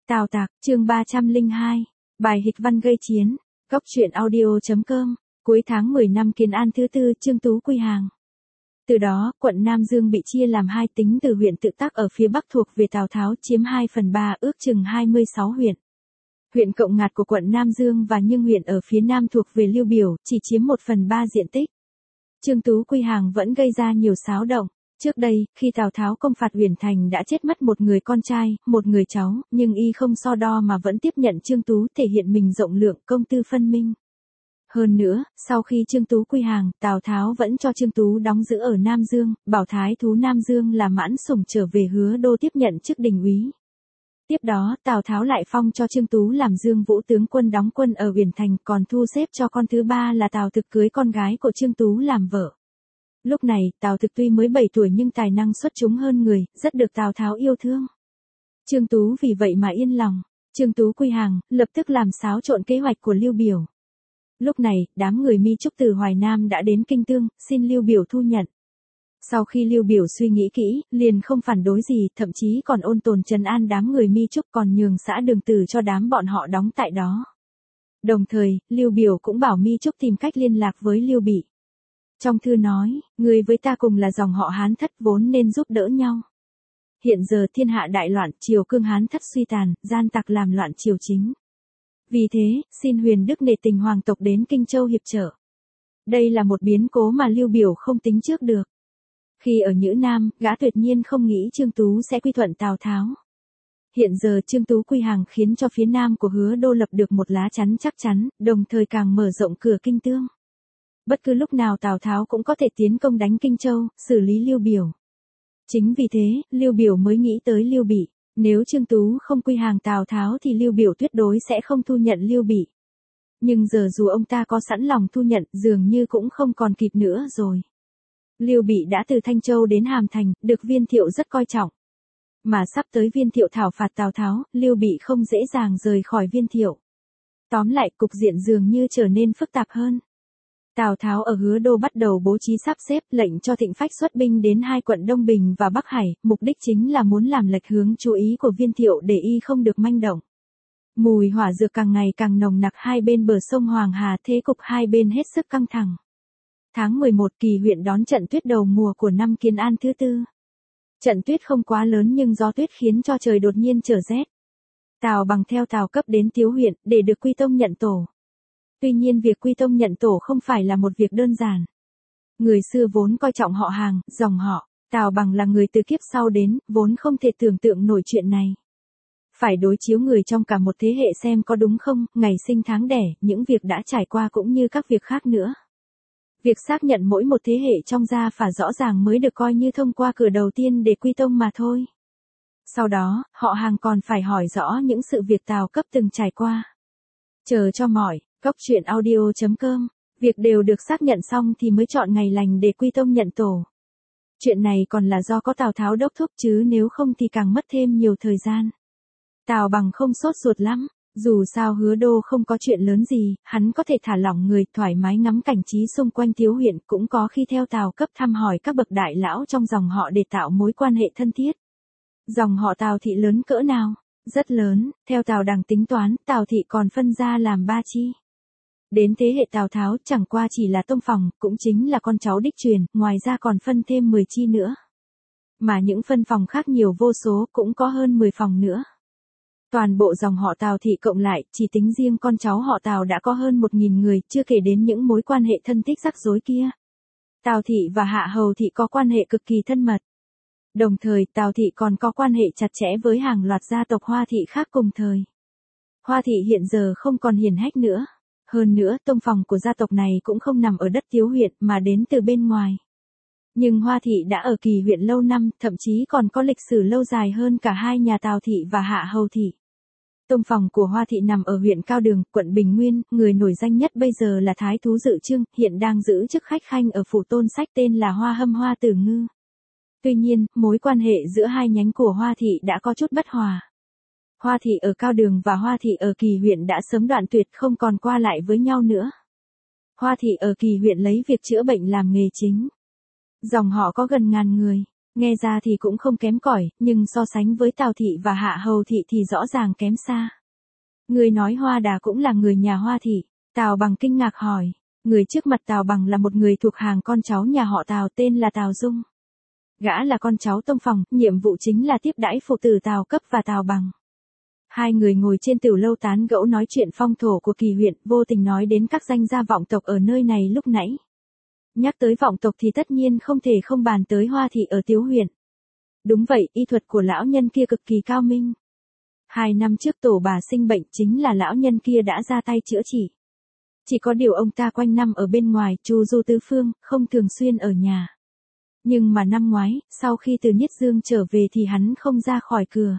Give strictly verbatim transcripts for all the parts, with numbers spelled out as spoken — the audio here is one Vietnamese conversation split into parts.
Tào Tạc, chương ba trăm lẻ hai, bài hịch văn gây chiến, góc truyện audio.com, cuối tháng mười năm Kiến An thứ tư, Trương Tú quy hàng. Từ đó, quận Nam Dương bị chia làm hai tính từ huyện tự tác ở phía bắc thuộc về Tào Tháo chiếm hai phần ba ước chừng hai mươi sáu huyện. Huyện Cộng Ngạt của quận Nam Dương và Nhưng huyện ở phía nam thuộc về Liêu Biểu, chỉ chiếm một phần ba diện tích. Trương Tú quy hàng vẫn gây ra nhiều xáo động. Trước đây, khi Tào Tháo công phạt Uyển Thành đã chết mất một người con trai, một người cháu, nhưng y không so đo mà vẫn tiếp nhận Trương Tú thể hiện mình rộng lượng, công tư phân minh. Hơn nữa, sau khi Trương Tú quy hàng, Tào Tháo vẫn cho Trương Tú đóng giữ ở Nam Dương, bảo thái thú Nam Dương là Mãn Sủng trở về Hứa Đô tiếp nhận chức đình úy. Tiếp đó, Tào Tháo lại phong cho Trương Tú làm Dương Vũ tướng quân đóng quân ở Uyển Thành, còn thu xếp cho con thứ ba là Tào Thực cưới con gái của Trương Tú làm vợ. Lúc này, Tào Thực tuy mới bảy tuổi nhưng tài năng xuất chúng hơn người, rất được Tào Tháo yêu thương. Trương Tú vì vậy mà yên lòng. Trương Tú quy hàng, lập tức làm xáo trộn kế hoạch của Liêu Biểu. Lúc này, đám người Mi Trúc từ Hoài Nam đã đến Kinh Tương, xin Liêu Biểu thu nhận. Sau khi Liêu Biểu suy nghĩ kỹ, liền không phản đối gì, thậm chí còn ôn tồn trấn an đám người Mi Trúc, còn nhường xã Đường Tử cho đám bọn họ đóng tại đó. Đồng thời, Liêu Biểu cũng bảo Mi Trúc tìm cách liên lạc với Liêu Bị. Trong thư nói, người với ta cùng là dòng họ Hán Thất vốn nên giúp đỡ nhau. Hiện giờ thiên hạ đại loạn, triều cương Hán Thất suy tàn, gian tặc làm loạn triều chính. Vì thế, xin Huyền Đức nể tình hoàng tộc đến Kinh Châu hiệp trợ. Đây là một biến cố mà Liêu Biểu không tính trước được. Khi ở Nhữ Nam, gã tuyệt nhiên không nghĩ Trương Tú sẽ quy thuận Tào Tháo. Hiện giờ Trương Tú quy hàng khiến cho phía nam của Hứa Đô lập được một lá chắn chắc chắn, đồng thời càng mở rộng cửa Kinh Tương. Bất cứ lúc nào Tào Tháo cũng có thể tiến công đánh Kinh Châu, xử lý Liêu Biểu. Chính vì thế, Liêu Biểu mới nghĩ tới Liêu Bị. Nếu Trương Tú không quy hàng Tào Tháo thì Liêu Biểu tuyệt đối sẽ không thu nhận Liêu Bị. Nhưng giờ dù ông ta có sẵn lòng thu nhận, dường như cũng không còn kịp nữa rồi. Liêu Bị đã từ Thanh Châu đến Hàm Thành, được Viên Thiệu rất coi trọng. Mà sắp tới Viên Thiệu thảo phạt Tào Tháo, Liêu Bị không dễ dàng rời khỏi Viên Thiệu. Tóm lại, cục diện dường như trở nên phức tạp hơn. Tào Tháo ở Hứa Đô bắt đầu bố trí sắp xếp, lệnh cho Thịnh Phách xuất binh đến hai quận Đông Bình và Bắc Hải, mục đích chính là muốn làm lệch hướng chú ý của Viên Thiệu để y không được manh động. Mùi hỏa dược càng ngày càng nồng nặc hai bên bờ sông Hoàng Hà, thế cục hai bên hết sức căng thẳng. Tháng mười một, Kỳ huyện đón trận tuyết đầu mùa của năm Kiến An thứ tư. Trận tuyết không quá lớn nhưng gió tuyết khiến cho trời đột nhiên trở rét. Tào Bằng theo Tào Cấp đến Tiếu huyện để được quy tông nhận tổ. Tuy nhiên việc quy tông nhận tổ không phải là một việc đơn giản. Người xưa vốn coi trọng họ hàng, dòng họ. Tào Bằng là người từ kiếp sau đến, vốn không thể tưởng tượng nổi chuyện này. Phải đối chiếu người trong cả một thế hệ xem có đúng không, ngày sinh tháng đẻ, những việc đã trải qua cũng như các việc khác nữa. Việc xác nhận mỗi một thế hệ trong gia phả rõ ràng mới được coi như thông qua cửa đầu tiên để quy tông mà thôi. Sau đó, họ hàng còn phải hỏi rõ những sự việc Tào Cấp từng trải qua. Chờ cho mỏi. Góc truyện audio.com, việc đều được xác nhận xong thì mới chọn ngày lành để quy tông nhận tổ. Chuyện này còn là do có Tào Tháo đốc thúc chứ nếu không thì càng mất thêm nhiều thời gian. Tào Bằng không sốt ruột lắm, dù sao Hứa Đô không có chuyện lớn gì, hắn có thể thả lỏng người, thoải mái ngắm cảnh trí xung quanh Tiếu huyện, cũng có khi theo Tào Cấp thăm hỏi các bậc đại lão trong dòng họ để tạo mối quan hệ thân thiết. Dòng họ Tào thị lớn cỡ nào? Rất lớn, theo Tào Đằng tính toán, Tào thị còn phân ra làm ba chi. Đến thế hệ Tào Tháo chẳng qua chỉ là tông phòng, cũng chính là con cháu đích truyền, ngoài ra còn phân thêm mười chi nữa. Mà những phân phòng khác nhiều vô số, cũng có hơn mười phòng nữa. Toàn bộ dòng họ Tào thị cộng lại, chỉ tính riêng con cháu họ Tào đã có hơn một nghìn người, chưa kể đến những mối quan hệ thân thích rắc rối kia. Tào thị và Hạ Hầu thị có quan hệ cực kỳ thân mật. Đồng thời, Tào thị còn có quan hệ chặt chẽ với hàng loạt gia tộc Hoa thị khác cùng thời. Hoa thị hiện giờ không còn hiển hách nữa. Hơn nữa, tông phòng của gia tộc này cũng không nằm ở đất Tiếu huyện mà đến từ bên ngoài. Nhưng Hoa thị đã ở Kỳ huyện lâu năm, thậm chí còn có lịch sử lâu dài hơn cả hai nhà Tào thị và Hạ Hầu thị. Tông phòng của Hoa thị nằm ở huyện Cao Đường, quận Bình Nguyên, người nổi danh nhất bây giờ là Thái thú Dự Trương, hiện đang giữ chức khách khanh ở phủ Tôn Sách tên là Hoa Hâm Hoa Tử Ngư. Tuy nhiên, mối quan hệ giữa hai nhánh của Hoa thị đã có chút bất hòa. Hoa thị ở Cao Đường và Hoa thị ở Kỳ huyện đã sớm đoạn tuyệt không còn qua lại với nhau nữa. Hoa thị ở Kỳ huyện lấy việc chữa bệnh làm nghề chính. Dòng họ có gần ngàn người. Nghe ra thì cũng không kém cỏi, nhưng so sánh với Tào thị và Hạ Hầu thị thì rõ ràng kém xa. Người nói Hoa Đà cũng là người nhà Hoa thị. Tào Bằng kinh ngạc hỏi. Người trước mặt Tào Bằng là một người thuộc hàng con cháu nhà họ Tào tên là Tào Dung. Gã là con cháu tông phòng, nhiệm vụ chính là tiếp đãi phụ tử Tào Cấp và Tào Bằng. Hai người ngồi trên tửu lâu tán gẫu nói chuyện phong thổ của Kỳ huyện, vô tình nói đến các danh gia vọng tộc ở nơi này lúc nãy. Nhắc tới vọng tộc thì tất nhiên không thể không bàn tới Hoa thị ở Tiếu huyện. Đúng vậy, y thuật của lão nhân kia cực kỳ cao minh. Hai năm trước tổ bà sinh bệnh chính là lão nhân kia đã ra tay chữa trị. Chỉ có điều ông ta quanh năm ở bên ngoài, chu du tứ phương, không thường xuyên ở nhà. Nhưng mà năm ngoái, sau khi từ Nhất Dương trở về thì hắn không ra khỏi cửa.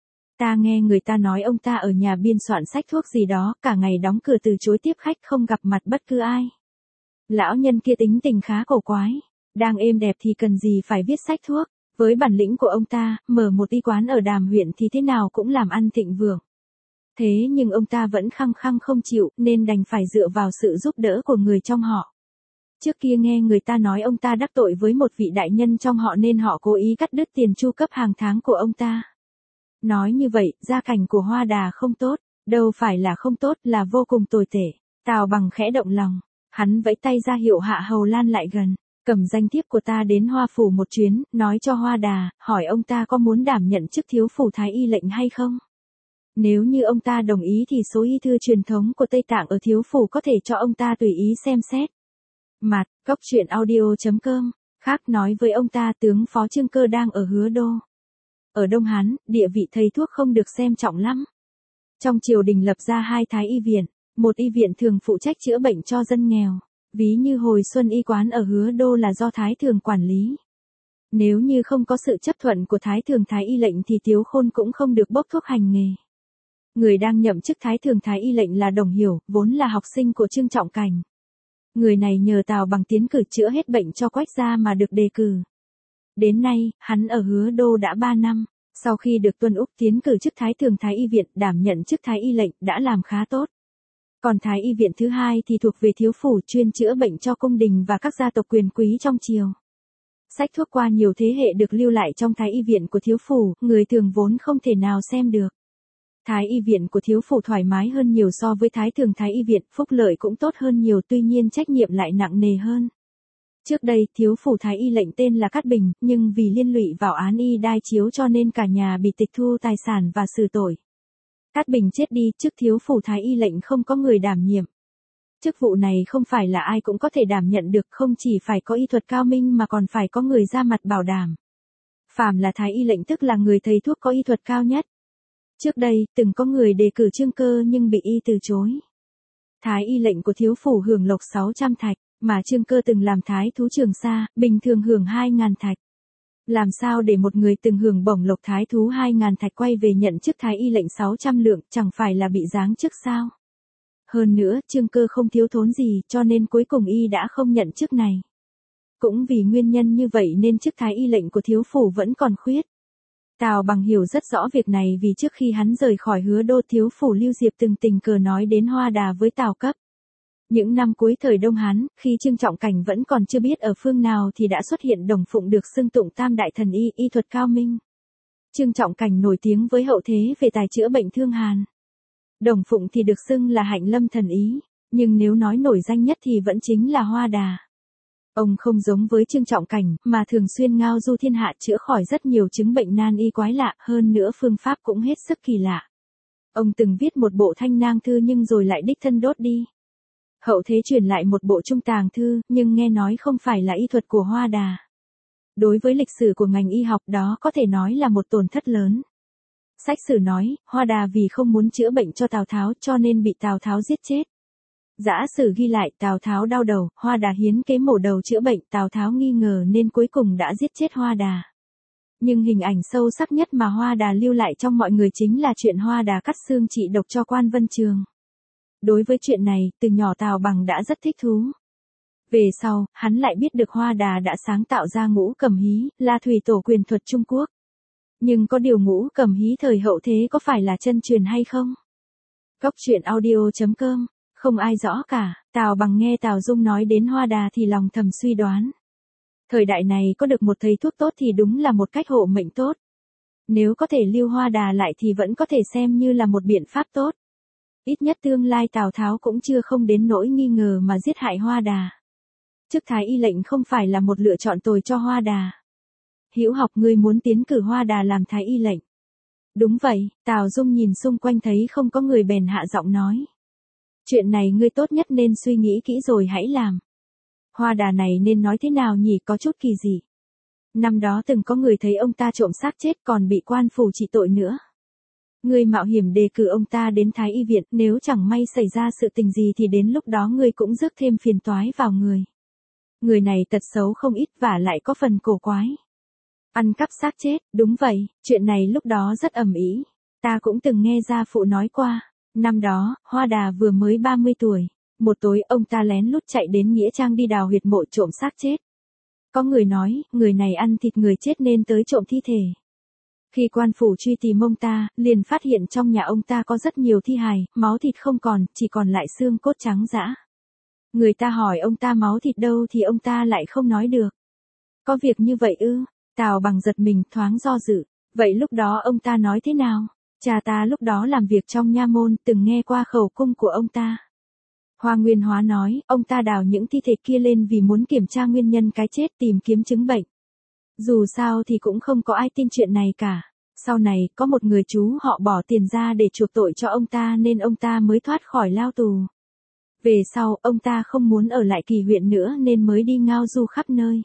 Ta nghe người ta nói ông ta ở nhà biên soạn sách thuốc gì đó, cả ngày đóng cửa từ chối tiếp khách không gặp mặt bất cứ ai. Lão nhân kia tính tình khá cổ quái, đang êm đẹp thì cần gì phải viết sách thuốc. Với bản lĩnh của ông ta, mở một y quán ở Đàm huyện thì thế nào cũng làm ăn thịnh vượng. Thế nhưng ông ta vẫn khăng khăng không chịu, nên đành phải dựa vào sự giúp đỡ của người trong họ. Trước kia nghe người ta nói ông ta đắc tội với một vị đại nhân trong họ nên họ cố ý cắt đứt tiền chu cấp hàng tháng của ông ta. Nói như vậy, gia cảnh của Hoa Đà không tốt, đâu phải là không tốt, là vô cùng tồi tệ. Tào Bằng khẽ động lòng, hắn vẫy tay ra hiệu Hạ Hầu Lan lại gần, cầm danh thiếp của ta đến Hoa phủ một chuyến, nói cho Hoa Đà, hỏi ông ta có muốn đảm nhận chức thiếu phủ thái y lệnh hay không. Nếu như ông ta đồng ý thì số y thư truyền thống của Tây Tạng ở thiếu phủ có thể cho ông ta tùy ý xem xét. Mặt, góc truyện audio chấm com, khác nói với ông ta tướng phó Trương Cơ đang ở Hứa Đô. Ở Đông Hán, địa vị thầy thuốc không được xem trọng lắm. Trong triều đình lập ra hai thái y viện, một y viện thường phụ trách chữa bệnh cho dân nghèo, ví như hồi xuân y quán ở Hứa Đô là do thái thường quản lý. Nếu như không có sự chấp thuận của thái thường thái y lệnh thì Tiếu Khôn cũng không được bốc thuốc hành nghề. Người đang nhậm chức thái thường thái y lệnh là Đồng Hiểu, vốn là học sinh của Trương Trọng Cảnh. Người này nhờ Tào Bằng tiến cử chữa hết bệnh cho Quách gia mà được đề cử. Đến nay, hắn ở Hứa Đô đã ba năm, sau khi được Tuân Úc tiến cử chức thái thường thái y viện đảm nhận chức thái y lệnh đã làm khá tốt. Còn thái y viện thứ hai thì thuộc về thiếu phủ chuyên chữa bệnh cho cung đình và các gia tộc quyền quý trong triều. Sách thuốc qua nhiều thế hệ được lưu lại trong thái y viện của thiếu phủ, người thường vốn không thể nào xem được. Thái y viện của thiếu phủ thoải mái hơn nhiều so với thái thường thái y viện, phúc lợi cũng tốt hơn nhiều, tuy nhiên trách nhiệm lại nặng nề hơn. Trước đây, thiếu phủ thái y lệnh tên là Cát Bình, nhưng vì liên lụy vào án y đai chiếu cho nên cả nhà bị tịch thu tài sản và xử tội. Cát Bình chết đi, chức thiếu phủ thái y lệnh không có người đảm nhiệm. Chức vụ này không phải là ai cũng có thể đảm nhận được, không chỉ phải có y thuật cao minh mà còn phải có người ra mặt bảo đảm. Phàm là thái y lệnh tức là người thầy thuốc có y thuật cao nhất. Trước đây, từng có người đề cử Trương Cơ nhưng bị y từ chối. Thái y lệnh của thiếu phủ hưởng lộc sáu trăm thạch, mà Trương Cơ từng làm thái thú Trường Sa, bình thường hưởng hai nghìn thạch. Làm sao để một người từng hưởng bổng lộc thái thú hai nghìn thạch quay về nhận chức thái y lệnh sáu trăm lượng, chẳng phải là bị giáng chức sao? Hơn nữa, Trương Cơ không thiếu thốn gì, cho nên cuối cùng y đã không nhận chức này. Cũng vì nguyên nhân như vậy nên chức thái y lệnh của thiếu phủ vẫn còn khuyết. Tào Bằng hiểu rất rõ việc này vì trước khi hắn rời khỏi Hứa Đô, thiếu phủ Lưu Diệp từng tình cờ nói đến Hoa Đà với Tào Cấp. Những năm cuối thời Đông Hán, khi Trương Trọng Cảnh vẫn còn chưa biết ở phương nào thì đã xuất hiện Đồng Phụng được xưng tụng tam đại thần y, y thuật cao minh. Trương Trọng Cảnh nổi tiếng với hậu thế về tài chữa bệnh thương hàn. Đồng Phụng thì được xưng là hạnh lâm thần ý, nhưng nếu nói nổi danh nhất thì vẫn chính là Hoa Đà. Ông không giống với Trương Trọng Cảnh, mà thường xuyên ngao du thiên hạ chữa khỏi rất nhiều chứng bệnh nan y quái lạ, hơn nữa phương pháp cũng hết sức kỳ lạ. Ông từng viết một bộ Thanh Nang Thư nhưng rồi lại đích thân đốt đi. Hậu thế truyền lại một bộ Trung Tàng Thư, nhưng nghe nói không phải là y thuật của Hoa Đà. Đối với lịch sử của ngành y học đó có thể nói là một tổn thất lớn. Sách sử nói, Hoa Đà vì không muốn chữa bệnh cho Tào Tháo cho nên bị Tào Tháo giết chết. Dã sử ghi lại Tào Tháo đau đầu, Hoa Đà hiến kế mổ đầu chữa bệnh, Tào Tháo nghi ngờ nên cuối cùng đã giết chết Hoa Đà. Nhưng hình ảnh sâu sắc nhất mà Hoa Đà lưu lại trong mọi người chính là chuyện Hoa Đà cắt xương trị độc cho quan Vân Trường. Đối với chuyện này, từ nhỏ Tào Bằng đã rất thích thú. Về sau, hắn lại biết được Hoa Đà đã sáng tạo ra ngũ cầm hí, là thủy tổ quyền thuật Trung Quốc. Nhưng có điều ngũ cầm hí thời hậu thế có phải là chân truyền hay không? Góc truyện audio chấm com, không ai rõ cả. Tào Bằng nghe Tào Dung nói đến Hoa Đà thì lòng thầm suy đoán. Thời đại này có được một thầy thuốc tốt thì đúng là một cách hộ mệnh tốt. Nếu có thể lưu Hoa Đà lại thì vẫn có thể xem như là một biện pháp tốt. Ít nhất tương lai Tào Tháo cũng chưa không đến nỗi nghi ngờ mà giết hại Hoa Đà. Chức thái y lệnh không phải là một lựa chọn tồi cho Hoa Đà. Hữu Học, ngươi muốn tiến cử Hoa Đà làm thái y lệnh. Đúng vậy, Tào Dung nhìn xung quanh thấy không có người bèn hạ giọng nói. Chuyện này ngươi tốt nhất nên suy nghĩ kỹ rồi hãy làm. Hoa Đà này nên nói thế nào nhỉ, có chút kỳ dị. Năm đó từng có người thấy ông ta trộm xác chết còn bị quan phủ trị tội nữa. Ngươi mạo hiểm đề cử ông ta đến Thái y viện, nếu chẳng may xảy ra sự tình gì thì đến lúc đó ngươi cũng rước thêm phiền toái vào người. Người này tật xấu không ít và lại có phần cổ quái. Ăn cắp xác chết, đúng vậy, chuyện này lúc đó rất ầm ĩ. Ta cũng từng nghe gia phụ nói qua. Năm đó, Hoa Đà vừa mới ba mươi tuổi. Một tối ông ta lén lút chạy đến Nghĩa Trang đi đào huyệt mộ trộm xác chết. Có người nói, người này ăn thịt người chết nên tới trộm thi thể. Khi quan phủ truy tìm ông ta, liền phát hiện trong nhà ông ta có rất nhiều thi hài, máu thịt không còn, chỉ còn lại xương cốt trắng dã. Người ta hỏi ông ta máu thịt đâu thì ông ta lại không nói được. Có việc như vậy ư? Tào Bằng giật mình, thoáng do dự. Vậy lúc đó ông ta nói thế nào? Cha ta lúc đó làm việc trong nha môn, từng nghe qua khẩu cung của ông ta. Hoa Nguyên Hóa nói, ông ta đào những thi thể kia lên vì muốn kiểm tra nguyên nhân cái chết, tìm kiếm chứng bệnh. Dù sao thì cũng không có ai tin chuyện này cả. Sau này, có một người chú họ bỏ tiền ra để chuộc tội cho ông ta nên ông ta mới thoát khỏi lao tù. Về sau, ông ta không muốn ở lại Kỳ huyện nữa nên mới đi ngao du khắp nơi.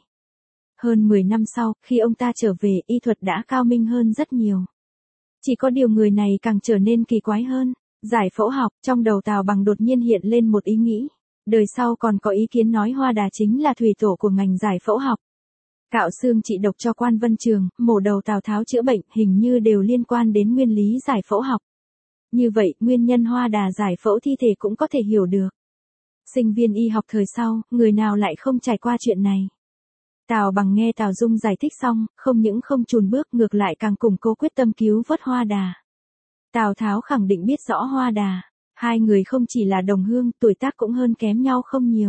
Hơn mười năm sau, khi ông ta trở về, y thuật đã cao minh hơn rất nhiều. Chỉ có điều người này càng trở nên kỳ quái hơn. Giải phẫu học, trong đầu Tào Bằng đột nhiên hiện lên một ý nghĩ. Đời sau còn có ý kiến nói Hoa Đà chính là thủy tổ của ngành giải phẫu học. Cạo xương trị độc cho quan Vân Trường, mổ đầu Tào Tháo chữa bệnh, hình như đều liên quan đến nguyên lý giải phẫu học. Như vậy, nguyên nhân Hoa Đà giải phẫu thi thể cũng có thể hiểu được. Sinh viên y học thời sau, người nào lại không trải qua chuyện này. Tào Bằng nghe Tào Dung giải thích xong, không những không chùn bước, ngược lại càng củng cố quyết tâm cứu vớt Hoa Đà. Tào Tháo khẳng định biết rõ Hoa Đà. Hai người không chỉ là đồng hương, tuổi tác cũng hơn kém nhau không nhiều.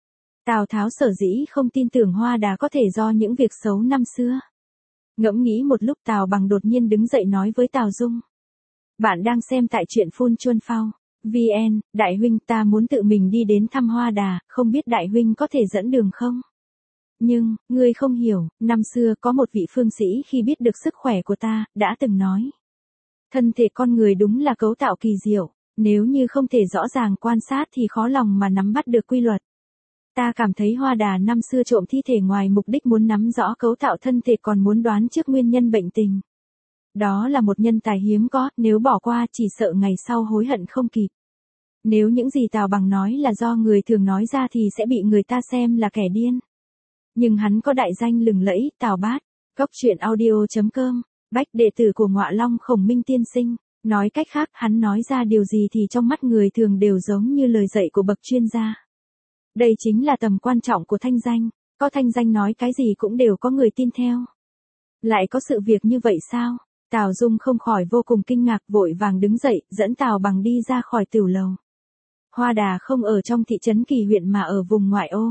Tào Tháo sở dĩ không tin tưởng Hoa Đà có thể do những việc xấu năm xưa. Ngẫm nghĩ một lúc, Tào Bằng đột nhiên đứng dậy nói với Tào Dung. Bạn đang xem tại truyện Phun Chuân Phao. vê en, đại huynh, ta muốn tự mình đi đến thăm Hoa Đà, không biết đại huynh có thể dẫn đường không? Nhưng, ngươi không hiểu, năm xưa có một vị phương sĩ khi biết được sức khỏe của ta, đã từng nói. Thân thể con người đúng là cấu tạo kỳ diệu, nếu như không thể rõ ràng quan sát thì khó lòng mà nắm bắt được quy luật. Ta cảm thấy Hoa Đà năm xưa trộm thi thể ngoài mục đích muốn nắm rõ cấu tạo thân thể còn muốn đoán trước nguyên nhân bệnh tình. Đó là một nhân tài hiếm có, nếu bỏ qua chỉ sợ ngày sau hối hận không kịp. Nếu những gì Tào Bằng nói là do người thường nói ra thì sẽ bị người ta xem là kẻ điên. Nhưng hắn có đại danh lừng lẫy, Tào Bát, góc truyện audio chấm com, bách đệ tử của Ngọa Long Khổng Minh tiên sinh. Nói cách khác, hắn nói ra điều gì thì trong mắt người thường đều giống như lời dạy của bậc chuyên gia. Đây chính là tầm quan trọng của thanh danh, có thanh danh nói cái gì cũng đều có người tin theo. Lại có sự việc như vậy sao? Tào Dung không khỏi vô cùng kinh ngạc, vội vàng đứng dậy, dẫn Tào Bằng đi ra khỏi tửu lầu. Hoa Đà không ở trong thị trấn Kỳ huyện mà ở vùng ngoại ô.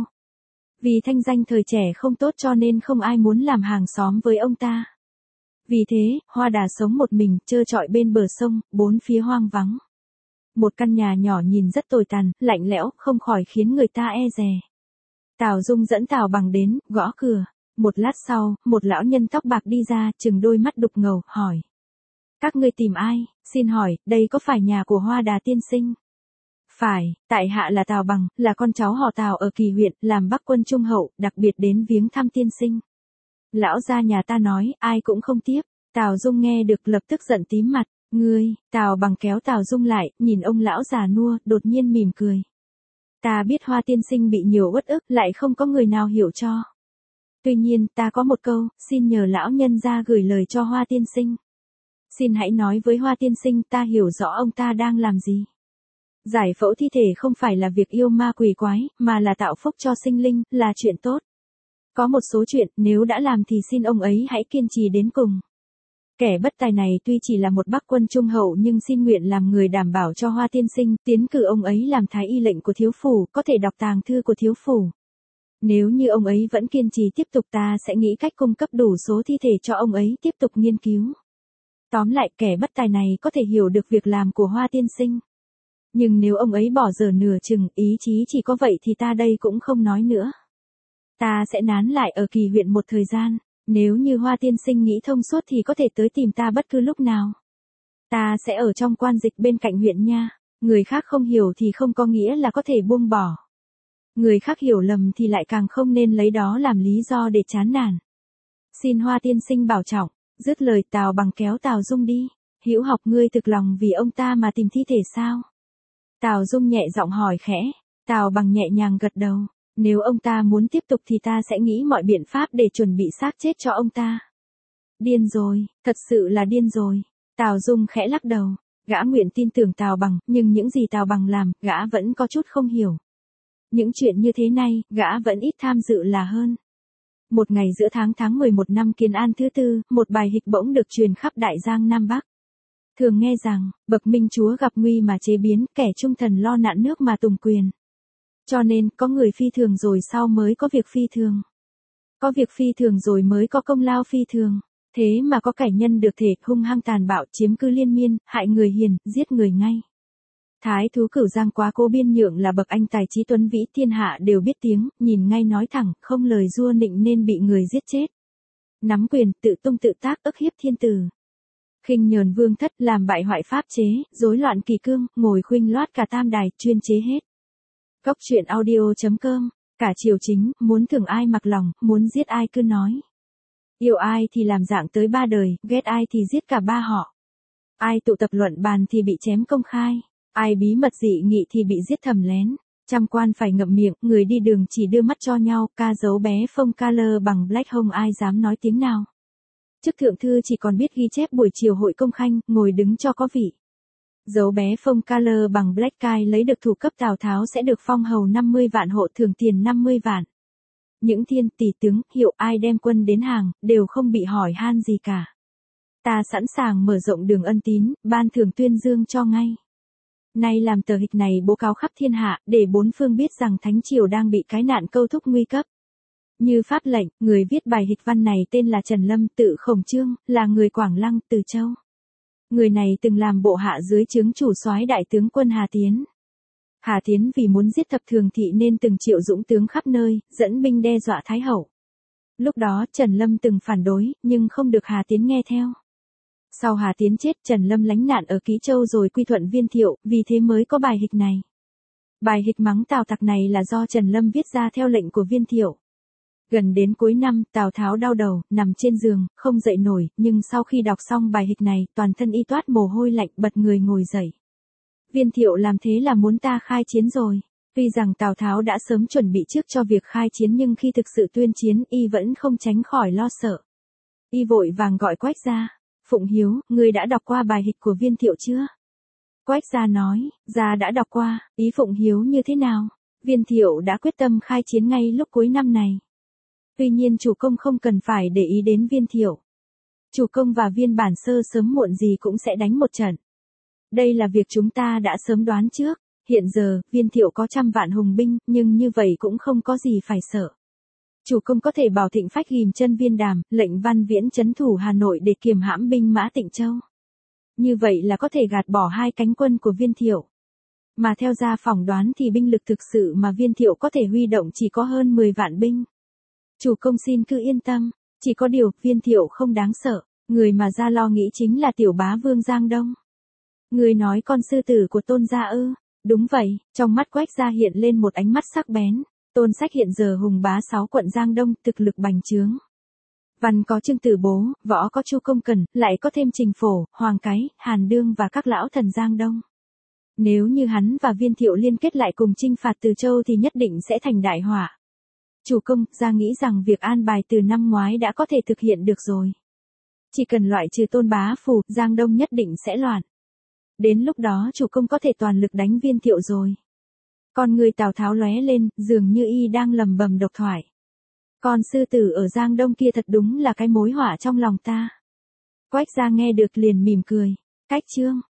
Vì thanh danh thời trẻ không tốt cho nên không ai muốn làm hàng xóm với ông ta. Vì thế, Hoa Đà sống một mình, trơ trọi bên bờ sông, bốn phía hoang vắng. Một căn nhà nhỏ nhìn rất tồi tàn, lạnh lẽo, không khỏi khiến người ta e dè. Tào Dung dẫn Tào Bằng đến, gõ cửa. Một lát sau, một lão nhân tóc bạc đi ra, trừng đôi mắt đục ngầu, hỏi. Các ngươi tìm ai, xin hỏi, đây có phải nhà của Hoa Đà tiên sinh? Phải, tại hạ là Tào Bằng, là con cháu họ Tào ở Kỳ huyện, làm Bắc quân trung hậu, đặc biệt đến viếng thăm tiên sinh. Lão gia nhà ta nói, ai cũng không tiếp. Tào Dung nghe được lập tức giận tím mặt. Ngươi, Tào Bằng kéo Tào Dung lại, nhìn ông lão già nua, đột nhiên mỉm cười. Ta biết Hoa tiên sinh bị nhiều uất ức, lại không có người nào hiểu cho. Tuy nhiên, ta có một câu, xin nhờ lão nhân gia gửi lời cho Hoa tiên sinh. Xin hãy nói với Hoa tiên sinh, ta hiểu rõ ông ta đang làm gì. Giải phẫu thi thể không phải là việc yêu ma quỷ quái, mà là tạo phúc cho sinh linh, là chuyện tốt. Có một số chuyện, nếu đã làm thì xin ông ấy hãy kiên trì đến cùng. Kẻ bất tài này tuy chỉ là một Bắc quân trung hậu nhưng xin nguyện làm người đảm bảo cho Hoa tiên sinh, tiến cử ông ấy làm thái y lệnh của thiếu phủ, có thể đọc tàng thư của thiếu phủ. Nếu như ông ấy vẫn kiên trì tiếp tục ta sẽ nghĩ cách cung cấp đủ số thi thể cho ông ấy tiếp tục nghiên cứu. Tóm lại kẻ bất tài này có thể hiểu được việc làm của Hoa tiên sinh. Nhưng nếu ông ấy bỏ dở nửa chừng, ý chí chỉ có vậy thì ta đây cũng không nói nữa. Ta sẽ nán lại ở Kỳ huyện một thời gian, nếu như Hoa tiên sinh nghĩ thông suốt thì có thể tới tìm ta bất cứ lúc nào. Ta sẽ ở trong quan dịch bên cạnh huyện nha, người khác không hiểu thì không có nghĩa là có thể buông bỏ. Người khác hiểu lầm thì lại càng không nên lấy đó làm lý do để chán nản. Xin Hoa tiên sinh bảo trọng. Dứt lời Tào Bằng kéo Tào Dung đi. Hữu Học, ngươi thực lòng vì ông ta mà tìm thi thể sao? Tào Dung nhẹ giọng hỏi khẽ. Tào Bằng nhẹ nhàng gật đầu. Nếu ông ta muốn tiếp tục thì ta sẽ nghĩ mọi biện pháp để chuẩn bị xác chết cho ông ta. Điên rồi, thật sự là điên rồi. Tào Dung khẽ lắc đầu. Gã nguyện tin tưởng Tào Bằng, nhưng những gì Tào Bằng làm, gã vẫn có chút không hiểu. Những chuyện như thế này, gã vẫn ít tham dự là hơn. Một ngày giữa tháng tháng mười một năm Kiến An thứ tư, một bài hịch bỗng được truyền khắp Đại Giang Nam Bắc. Thường nghe rằng, bậc minh chúa gặp nguy mà chế biến, kẻ trung thần lo nạn nước mà tùng quyền. Cho nên, có người phi thường rồi sau mới có việc phi thường. Có việc phi thường rồi mới có công lao phi thường. Thế mà có kẻ nhân được thể hung hăng tàn bạo chiếm cư liên miên, hại người hiền, giết người ngay. Thái thú Cửu Giang Quá Cố Biên Nhượng là bậc anh tài trí tuấn vĩ thiên hạ đều biết tiếng, nhìn ngay nói thẳng, không lời dua nịnh nên bị người giết chết. Nắm quyền, tự tung tự tác ức hiếp thiên tử. Khinh nhờn vương thất, làm bại hoại pháp chế, rối loạn kỳ cương, ngồi khuỳnh loát cả tam đài, chuyên chế hết. Góc truyện audio chấm com, cả triều chính, muốn thưởng ai mặc lòng, muốn giết ai cứ nói. Yêu ai thì làm dạng tới ba đời, ghét ai thì giết cả ba họ. Ai tụ tập luận bàn thì bị chém công khai. Ai bí mật dị nghị thì bị giết thầm lén. Trăm quan phải ngậm miệng, người đi đường chỉ đưa mắt cho nhau, ca dấu bé phông ca lơ bằng black hông ai dám nói tiếng nào. Chức thượng thư chỉ còn biết ghi chép buổi chiều hội công khanh, ngồi đứng cho có vị. Dấu bé phông ca lơ bằng black cai lấy được thủ cấp Tào Tháo sẽ được phong hầu năm mươi vạn hộ thưởng tiền năm mươi vạn. Những thiên tỷ tướng, hiệu ai đem quân đến hàng, đều không bị hỏi han gì cả. Ta sẵn sàng mở rộng đường ân tín, ban thưởng tuyên dương cho ngay. Nay làm tờ hịch này bố cáo khắp thiên hạ, để bốn phương biết rằng Thánh Triều đang bị cái nạn câu thúc nguy cấp. Như pháp lệnh, người viết bài hịch văn này tên là Trần Lâm, tự Khổng Trương, là người Quảng Lăng, Từ Châu. Người này từng làm bộ hạ dưới trướng chủ soái đại tướng quân Hà Tiến. Hà Tiến vì muốn giết thập thường thị nên từng triệu dũng tướng khắp nơi, dẫn binh đe dọa Thái Hậu. Lúc đó Trần Lâm từng phản đối, nhưng không được Hà Tiến nghe theo. Sau Hà Tiến chết, Trần Lâm lánh nạn ở Ký Châu rồi quy thuận Viên Thiệu, vì thế mới có bài hịch này. Bài hịch mắng Tào Tặc này là do Trần Lâm viết ra theo lệnh của Viên Thiệu. Gần đến cuối năm, Tào Tháo đau đầu, nằm trên giường, không dậy nổi, nhưng sau khi đọc xong bài hịch này, toàn thân y toát mồ hôi lạnh, bật người ngồi dậy. Viên Thiệu làm thế là muốn ta khai chiến rồi. Tuy rằng Tào Tháo đã sớm chuẩn bị trước cho việc khai chiến nhưng khi thực sự tuyên chiến, y vẫn không tránh khỏi lo sợ. Y vội vàng gọi Quách Gia. Phụng Hiếu, ngươi đã đọc qua bài hịch của Viên Thiệu chưa? Quách Gia nói, Gia đã đọc qua, ý Phụng Hiếu như thế nào? Viên Thiệu đã quyết tâm khai chiến ngay lúc cuối năm này. Tuy nhiên chủ công không cần phải để ý đến Viên Thiệu. Chủ công và Viên Bản Sơ sớm muộn gì cũng sẽ đánh một trận. Đây là việc chúng ta đã sớm đoán trước. Hiện giờ, Viên Thiệu có trăm vạn hùng binh, nhưng như vậy cũng không có gì phải sợ. Chủ công có thể bảo Thịnh Phách ghim chân Viên Đàm, lệnh Văn Viễn trấn thủ Hà Nội để kiềm hãm binh mã Tịnh Châu. Như vậy là có thể gạt bỏ hai cánh quân của Viên Thiệu. Mà theo Gia phỏng đoán thì binh lực thực sự mà Viên Thiệu có thể huy động chỉ có hơn mười vạn binh. Chủ công xin cứ yên tâm, chỉ có điều Viên Thiệu không đáng sợ, người mà Gia lo nghĩ chính là tiểu bá vương Giang Đông. Người nói con sư tử của Tôn gia ư? Đúng vậy, trong mắt Quách Gia hiện lên một ánh mắt sắc bén. Tôn Sách hiện giờ hùng bá sáu quận Giang Đông, thực lực bành trướng. Văn có Trương Tử Bố, võ có Chu Công Cẩn, lại có thêm Trình Phổ, Hoàng Cái, Hàn Đương và các lão thần Giang Đông. Nếu như hắn và Viên Thiệu liên kết lại cùng chinh phạt Từ Châu thì nhất định sẽ thành đại họa. Chủ công, Gia nghĩ rằng việc an bài từ năm ngoái đã có thể thực hiện được rồi. Chỉ cần loại trừ Tôn Bá Phủ, Giang Đông nhất định sẽ loạn. Đến lúc đó chủ công có thể toàn lực đánh Viên Thiệu rồi. Con người Tào Tháo lóe lên, dường như y đang lầm bầm độc thoại. Con sư tử ở Giang Đông kia thật đúng là cái mối họa trong lòng ta. Quách Gia nghe được liền mỉm cười. Cách chương,